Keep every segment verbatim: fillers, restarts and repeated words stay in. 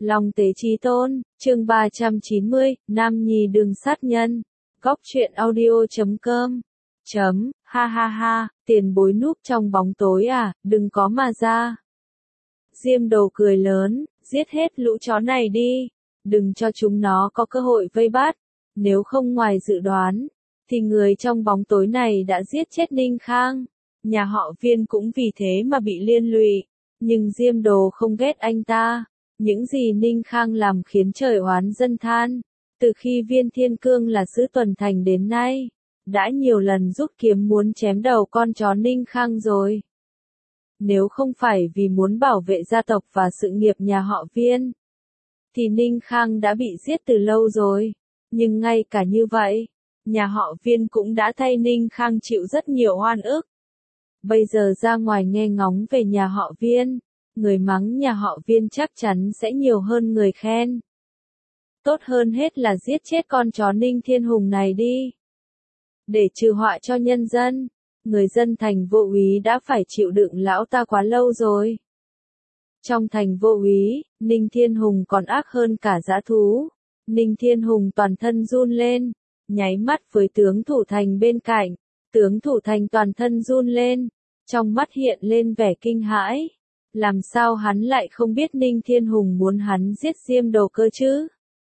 Long tế chí tôn, chương ba trăm chín mươi, Nam Nhi đừng sát nhân. Góc truyện audio chấm com. Chấm, ha ha ha, tiền bối núp trong bóng tối à, đừng có mà ra. Diêm Đồ cười lớn, giết hết lũ chó này đi, đừng cho chúng nó có cơ hội vây bắt. Nếu không ngoài dự đoán, thì người trong bóng tối này đã giết chết Ninh Khang. Nhà họ Viên cũng vì thế mà bị liên lụy, nhưng Diêm Đồ không ghét anh ta. Những gì Ninh Khang làm khiến trời oán dân than. Từ khi Viên Thiên Cương là sứ tuần thành đến nay, đã nhiều lần rút kiếm muốn chém đầu con chó Ninh Khang rồi. Nếu không phải vì muốn bảo vệ gia tộc và sự nghiệp nhà họ Viên, thì Ninh Khang đã bị giết từ lâu rồi. Nhưng ngay cả như vậy, nhà họ Viên cũng đã thay Ninh Khang chịu rất nhiều oan ức. Bây giờ ra ngoài nghe ngóng về nhà họ Viên, người mắng nhà họ Viên chắc chắn sẽ nhiều hơn người khen. Tốt hơn hết là giết chết con chó Ninh Thiên Hùng này đi. Để trừ họa cho nhân dân, người dân thành Vô Úy đã phải chịu đựng lão ta quá lâu rồi. Trong thành Vô Úy, Ninh Thiên Hùng còn ác hơn cả dã thú. Ninh Thiên Hùng toàn thân run lên, nháy mắt với tướng thủ thành bên cạnh. Tướng thủ thành toàn thân run lên, trong mắt hiện lên vẻ kinh hãi. Làm sao hắn lại không biết Ninh Thiên Hùng muốn hắn giết Diêm Đồ cơ chứ?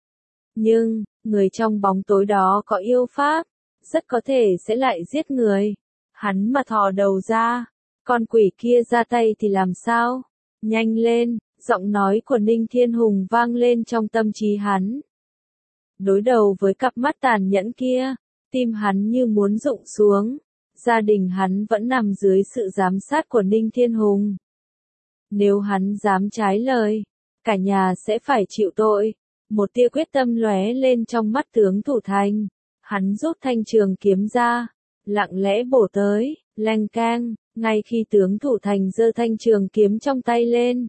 Nhưng, người trong bóng tối đó có yêu pháp, rất có thể sẽ lại giết người. Hắn mà thò đầu ra, con quỷ kia ra tay thì làm sao? Nhanh lên, giọng nói của Ninh Thiên Hùng vang lên trong tâm trí hắn. Đối đầu với cặp mắt tàn nhẫn kia, tim hắn như muốn rụng xuống. Gia đình hắn vẫn nằm dưới sự giám sát của Ninh Thiên Hùng. Nếu hắn dám trái lời, cả nhà sẽ phải chịu tội. Một tia quyết tâm lóe lên trong mắt tướng thủ thành. Hắn rút thanh trường kiếm ra, lặng lẽ bổ tới, leng keng, ngay khi tướng thủ thành giơ thanh trường kiếm trong tay lên.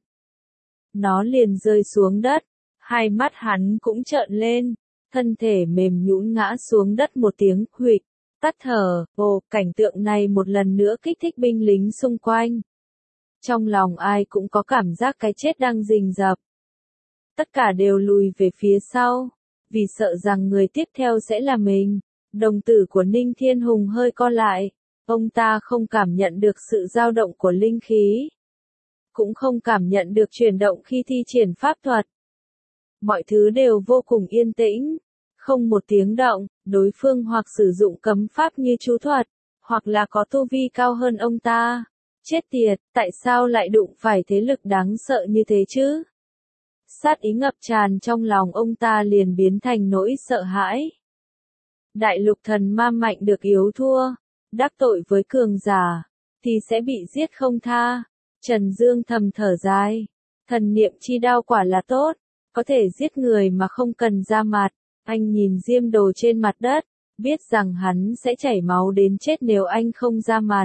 Nó liền rơi xuống đất, hai mắt hắn cũng trợn lên, thân thể mềm nhũn ngã xuống đất một tiếng huỵch, tắt thở. Ồ, cảnh tượng này một lần nữa kích thích binh lính xung quanh. Trong lòng ai cũng có cảm giác cái chết đang rình rập. Tất cả đều lùi về phía sau, vì sợ rằng người tiếp theo sẽ là mình. Đồng tử của Ninh Thiên Hùng hơi co lại, ông ta không cảm nhận được sự dao động của linh khí, cũng không cảm nhận được chuyển động khi thi triển pháp thuật. Mọi thứ đều vô cùng yên tĩnh, không một tiếng động. Đối phương hoặc sử dụng cấm pháp như chú thuật, hoặc là có tu vi cao hơn ông ta. Chết tiệt, tại sao lại đụng phải thế lực đáng sợ như thế chứ? Sát ý ngập tràn trong lòng ông ta liền biến thành nỗi sợ hãi. Đại lục thần ma mạnh được yếu thua, đắc tội với cường giả, thì sẽ bị giết không tha. Trần Dương thầm thở dài, thần niệm chi đao quả là tốt, có thể giết người mà không cần ra mặt. Anh nhìn Diêm Đồ trên mặt đất, biết rằng hắn sẽ chảy máu đến chết nếu anh không ra mặt.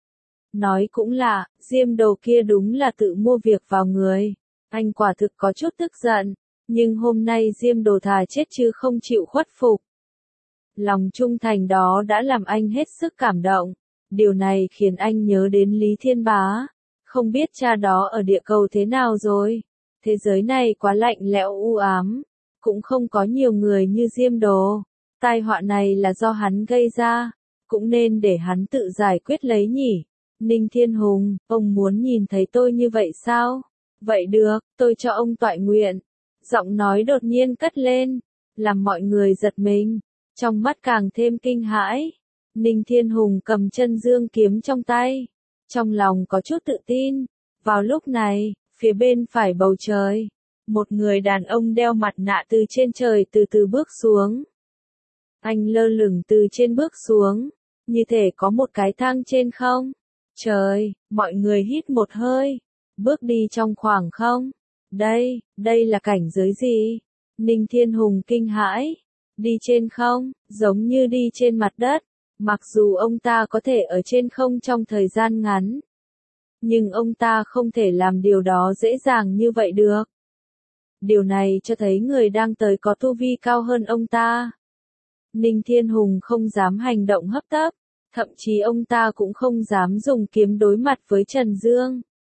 Nói cũng lạ, Diêm Đồ kia đúng là tự mua việc vào người. Anh quả thực có chút tức giận, nhưng hôm nay Diêm Đồ thà chết chứ không chịu khuất phục. Lòng trung thành đó đã làm anh hết sức cảm động. Điều này khiến anh nhớ đến Lý Thiên Bá. Không biết cha đó ở địa cầu thế nào rồi. Thế giới này quá lạnh lẽo u ám, cũng không có nhiều người như Diêm Đồ. Tai họa này là do hắn gây ra, cũng nên để hắn tự giải quyết lấy nhỉ. Ninh Thiên Hùng, ông muốn nhìn thấy tôi như vậy sao? Vậy được, tôi cho ông toại nguyện. Giọng nói đột nhiên cất lên, làm mọi người giật mình, trong mắt càng thêm kinh hãi. Ninh Thiên Hùng cầm chân dương kiếm trong tay, trong lòng có chút tự tin. Vào lúc này, phía bên phải bầu trời, một người đàn ông đeo mặt nạ từ trên trời từ từ bước xuống. Anh lơ lửng từ trên bước xuống, như thể có một cái thang trên không. Trời, mọi người hít một hơi, bước đi trong khoảng không. Đây, đây là cảnh giới gì? Ninh Thiên Hùng kinh hãi, đi trên không, giống như đi trên mặt đất. Mặc dù ông ta có thể ở trên không trong thời gian ngắn, nhưng ông ta không thể làm điều đó dễ dàng như vậy được. Điều này cho thấy người đang tới có tu vi cao hơn ông ta. Ninh Thiên Hùng không dám hành động hấp tấp, thậm chí ông ta cũng không dám dùng kiếm đối mặt với Trần Dương.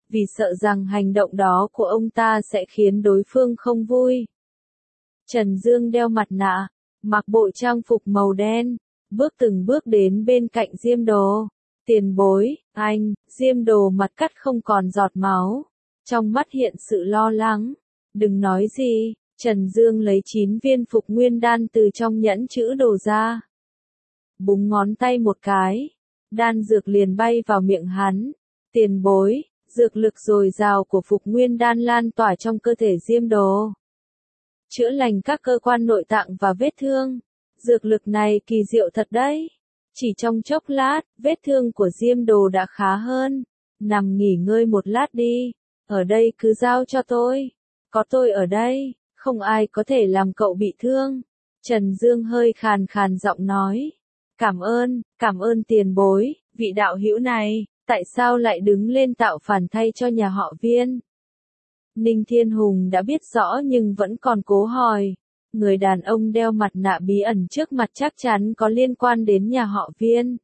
vì sợ rằng hành động đó của ông ta sẽ khiến đối phương không vui. Trần Dương đeo mặt nạ, mặc bộ trang phục màu đen, bước từng bước đến bên cạnh Diêm Đồ. Tiền bối, anh, Diêm Đồ mặt cắt không còn giọt máu, trong mắt hiện sự lo lắng. Đừng nói gì, Trần Dương lấy chín viên phục nguyên đan từ trong nhẫn chữ đồ ra. Búng ngón tay một cái, đan dược liền bay vào miệng hắn. Tiền bối, dược lực dồi dào của phục nguyên đan lan tỏa trong cơ thể Diêm Đồ, chữa lành các cơ quan nội tạng và vết thương. Dược lực này kỳ diệu thật đấy. Chỉ trong chốc lát, vết thương của Diêm Đồ đã khá hơn. Nằm nghỉ ngơi một lát đi, ở đây cứ giao cho tôi. Có tôi ở đây, không ai có thể làm cậu bị thương. Trần Dương hơi khàn khàn giọng nói. Cảm ơn, cảm ơn tiền bối, vị đạo hữu này, tại sao lại đứng lên tạo phản thay cho nhà họ Viên? Ninh Thiên Hùng đã biết rõ nhưng vẫn còn cố hỏi. Người đàn ông đeo mặt nạ bí ẩn trước mặt chắc chắn có liên quan đến nhà họ Viên.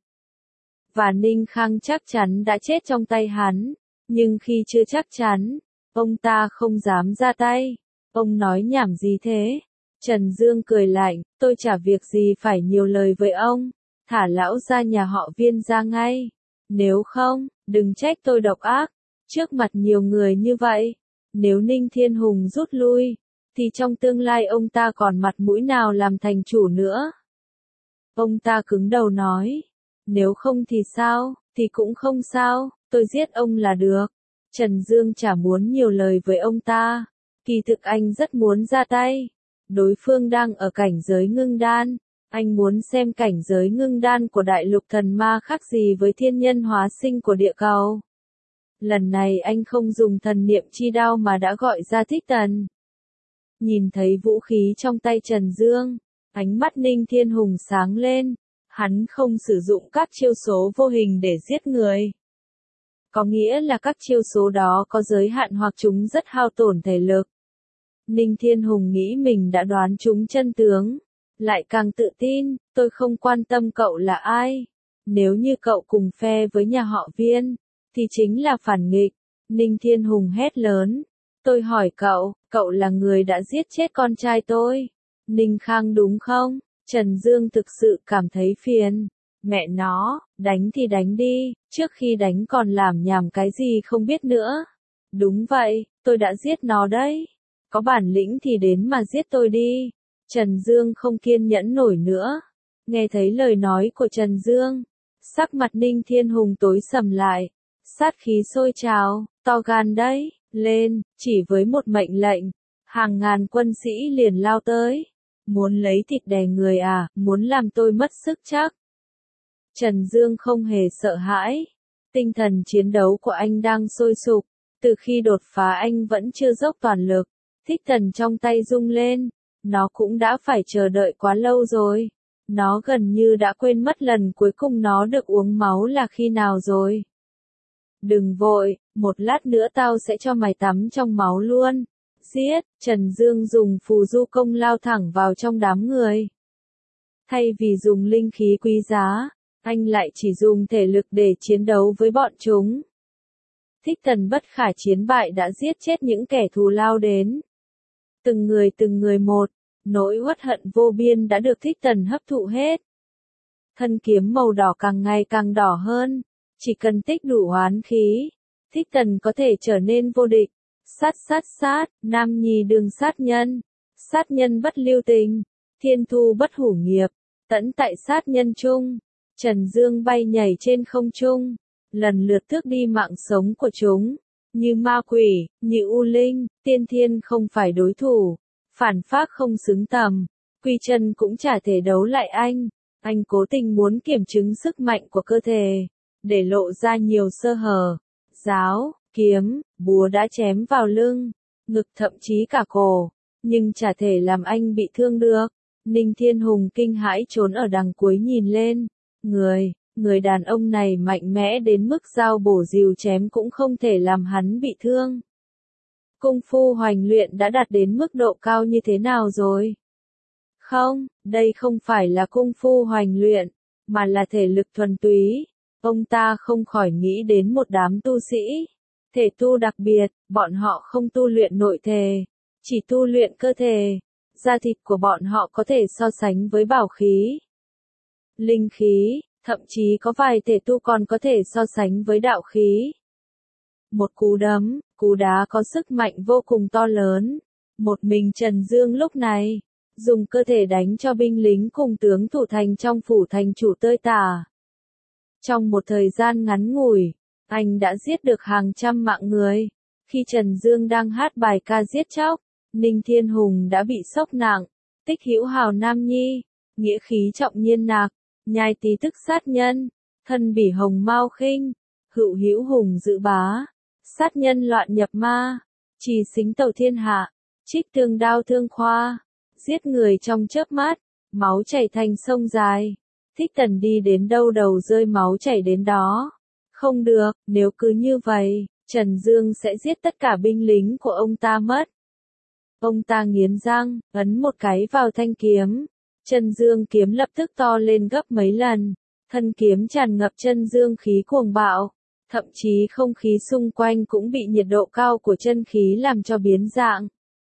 Và Ninh Khang chắc chắn đã chết trong tay hắn. Nhưng khi chưa chắc chắn, ông ta không dám ra tay. Ông nói nhảm gì thế? Trần Dương cười lạnh, tôi chả việc gì phải nhiều lời với ông. Thả lão ra nhà họ Viên ra ngay. Nếu không, đừng trách tôi độc ác. Trước mặt nhiều người như vậy, nếu Ninh Thiên Hùng rút lui, thì trong tương lai ông ta còn mặt mũi nào làm thành chủ nữa? Ông ta cứng đầu nói, nếu không thì sao, thì cũng không sao, tôi giết ông là được. Trần Dương chả muốn nhiều lời với ông ta, kỳ thực anh rất muốn ra tay. Đối phương đang ở cảnh giới ngưng đan, anh muốn xem cảnh giới ngưng đan của đại lục thần ma khác gì với thiên nhân hóa sinh của địa cầu. Lần này anh không dùng thần niệm chi đao mà đã gọi ra Thích Tần. Nhìn thấy vũ khí trong tay Trần Dương, ánh mắt Ninh Thiên Hùng sáng lên. Hắn không sử dụng các chiêu số vô hình để giết người. Có nghĩa là các chiêu số đó có giới hạn hoặc chúng rất hao tổn thể lực. Ninh Thiên Hùng nghĩ mình đã đoán trúng chân tướng. Lại càng tự tin, tôi không quan tâm cậu là ai. Nếu như cậu cùng phe với nhà họ Viên, thì chính là phản nghịch. Ninh Thiên Hùng hét lớn. Tôi hỏi cậu, cậu là người đã giết chết con trai tôi. Ninh Khang đúng không? Trần Dương thực sự cảm thấy phiền. Mẹ nó, đánh thì đánh đi, trước khi đánh còn làm nhảm cái gì không biết nữa. Đúng vậy, tôi đã giết nó đấy. Có bản lĩnh thì đến mà giết tôi đi. Trần Dương không kiên nhẫn nổi nữa. Nghe thấy lời nói của Trần Dương, sắc mặt Ninh Thiên Hùng tối sầm lại. Sát khí sôi trào, to gan đấy, lên, chỉ với một mệnh lệnh. Hàng ngàn quân sĩ liền lao tới. Muốn lấy thịt đè người à, muốn làm tôi mất sức chắc. Trần Dương không hề sợ hãi. Tinh thần chiến đấu của anh đang sôi sục. Từ khi đột phá anh vẫn chưa dốc toàn lực. Thích Thần trong tay rung lên. Nó cũng đã phải chờ đợi quá lâu rồi. Nó gần như đã quên mất lần cuối cùng nó được uống máu là khi nào rồi. Đừng vội, một lát nữa tao sẽ cho mày tắm trong máu luôn. Giết, Trần Dương dùng phù du công lao thẳng vào trong đám người. Thay vì dùng linh khí quý giá, anh lại chỉ dùng thể lực để chiến đấu với bọn chúng. Thích Thần bất khả chiến bại đã giết chết những kẻ thù lao đến. Từng người từng người một, nỗi uất hận vô biên đã được Thích Thần hấp thụ hết. Thân kiếm màu đỏ càng ngày càng đỏ hơn, chỉ cần tích đủ oán khí, Thích Thần có thể trở nên vô địch. Sát sát sát, nam nhi đường sát nhân, sát nhân bất lưu tình, thiên thu bất hủ nghiệp, tẫn tại sát nhân chung. Trần Dương bay nhảy trên không trung, lần lượt tước đi mạng sống của chúng, như ma quỷ, như u linh, tiên thiên không phải đối thủ, phản phác không xứng tầm, quy chân cũng chả thể đấu lại anh. Anh cố tình muốn kiểm chứng sức mạnh của cơ thể, để lộ ra nhiều sơ hở. Giáo, kiếm, búa đã chém vào lưng, ngực thậm chí cả cổ, nhưng chả thể làm anh bị thương được. Ninh Thiên Hùng kinh hãi trốn ở đằng cuối nhìn lên. Người, người đàn ông này mạnh mẽ đến mức dao bổ rìu chém cũng không thể làm hắn bị thương. Công phu hoành luyện đã đạt đến mức độ cao như thế nào rồi? Không, đây không phải là công phu hoành luyện, mà là thể lực thuần túy. Ông ta không khỏi nghĩ đến một đám tu sĩ. Thể tu đặc biệt, bọn họ không tu luyện nội thể, chỉ tu luyện cơ thể. Da thịt của bọn họ có thể so sánh với bảo khí, linh khí, thậm chí có vài thể tu còn có thể so sánh với đạo khí. Một cú đấm, cú đá có sức mạnh vô cùng to lớn. Một mình Trần Dương lúc này, dùng cơ thể đánh cho binh lính cùng tướng thủ thành trong phủ thành chủ tơi tả. Trong một thời gian ngắn ngủi, anh đã giết được hàng trăm mạng người. Khi Trần Dương đang hát bài ca giết chóc, Ninh Thiên Hùng đã bị sốc nặng. Tích hữu hào nam nhi, nghĩa khí trọng nhiên nạc, nhai tí tức sát nhân, thân bỉ hồng mau khinh, hữu hữu hùng dự bá, sát nhân loạn nhập ma, trì xính tàu thiên hạ, trích tương đao thương khoa, giết người trong chớp mắt, máu chảy thành sông dài. Thích Tần đi đến đâu đầu rơi máu chảy đến đó. Không được, nếu cứ như vậy, Trần Dương sẽ giết tất cả binh lính của ông ta mất. Ông ta nghiến răng, ấn một cái vào thanh kiếm. Trần Dương kiếm lập tức to lên gấp mấy lần. Thân kiếm tràn ngập chân dương khí cuồng bạo. Thậm chí không khí xung quanh cũng bị nhiệt độ cao của chân khí làm cho biến dạng.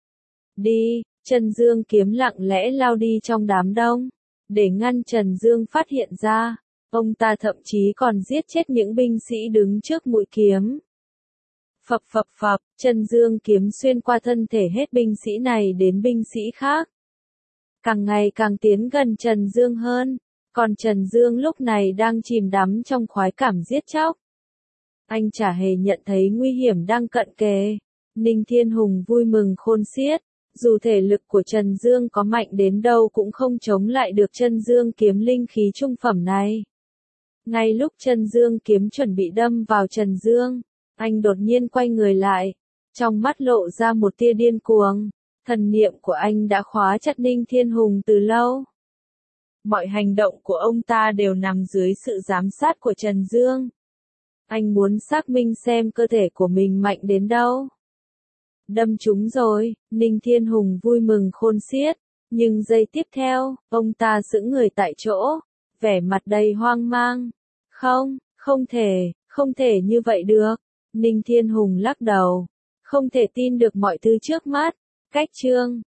Đi, Trần Dương kiếm lặng lẽ lao đi trong đám đông. Để ngăn Trần Dương phát hiện ra, ông ta thậm chí còn giết chết những binh sĩ đứng trước mũi kiếm. Phập phập phập, Trần Dương kiếm xuyên qua thân thể hết binh sĩ này đến binh sĩ khác. Càng ngày càng tiến gần Trần Dương hơn, còn Trần Dương lúc này đang chìm đắm trong khoái cảm giết chóc. Anh chả hề nhận thấy nguy hiểm đang cận kề. Ninh Thiên Hùng vui mừng khôn xiết. Dù thể lực của Trần Dương có mạnh đến đâu cũng không chống lại được Trân Dương kiếm linh khí trung phẩm này. Ngay lúc Trân Dương kiếm chuẩn bị đâm vào Trần Dương, anh đột nhiên quay người lại, trong mắt lộ ra một tia điên cuồng. Thần niệm của anh đã khóa chặt Ninh Thiên Hùng từ lâu. Mọi hành động của ông ta đều nằm dưới sự giám sát của Trần Dương. Anh muốn xác minh xem cơ thể của mình mạnh đến đâu. Đâm trúng rồi, Ninh Thiên Hùng vui mừng khôn xiết, nhưng giây tiếp theo, ông ta sững người tại chỗ, vẻ mặt đầy hoang mang. Không, không thể, không thể như vậy được. Ninh Thiên Hùng lắc đầu, không thể tin được mọi thứ trước mắt. Cách chương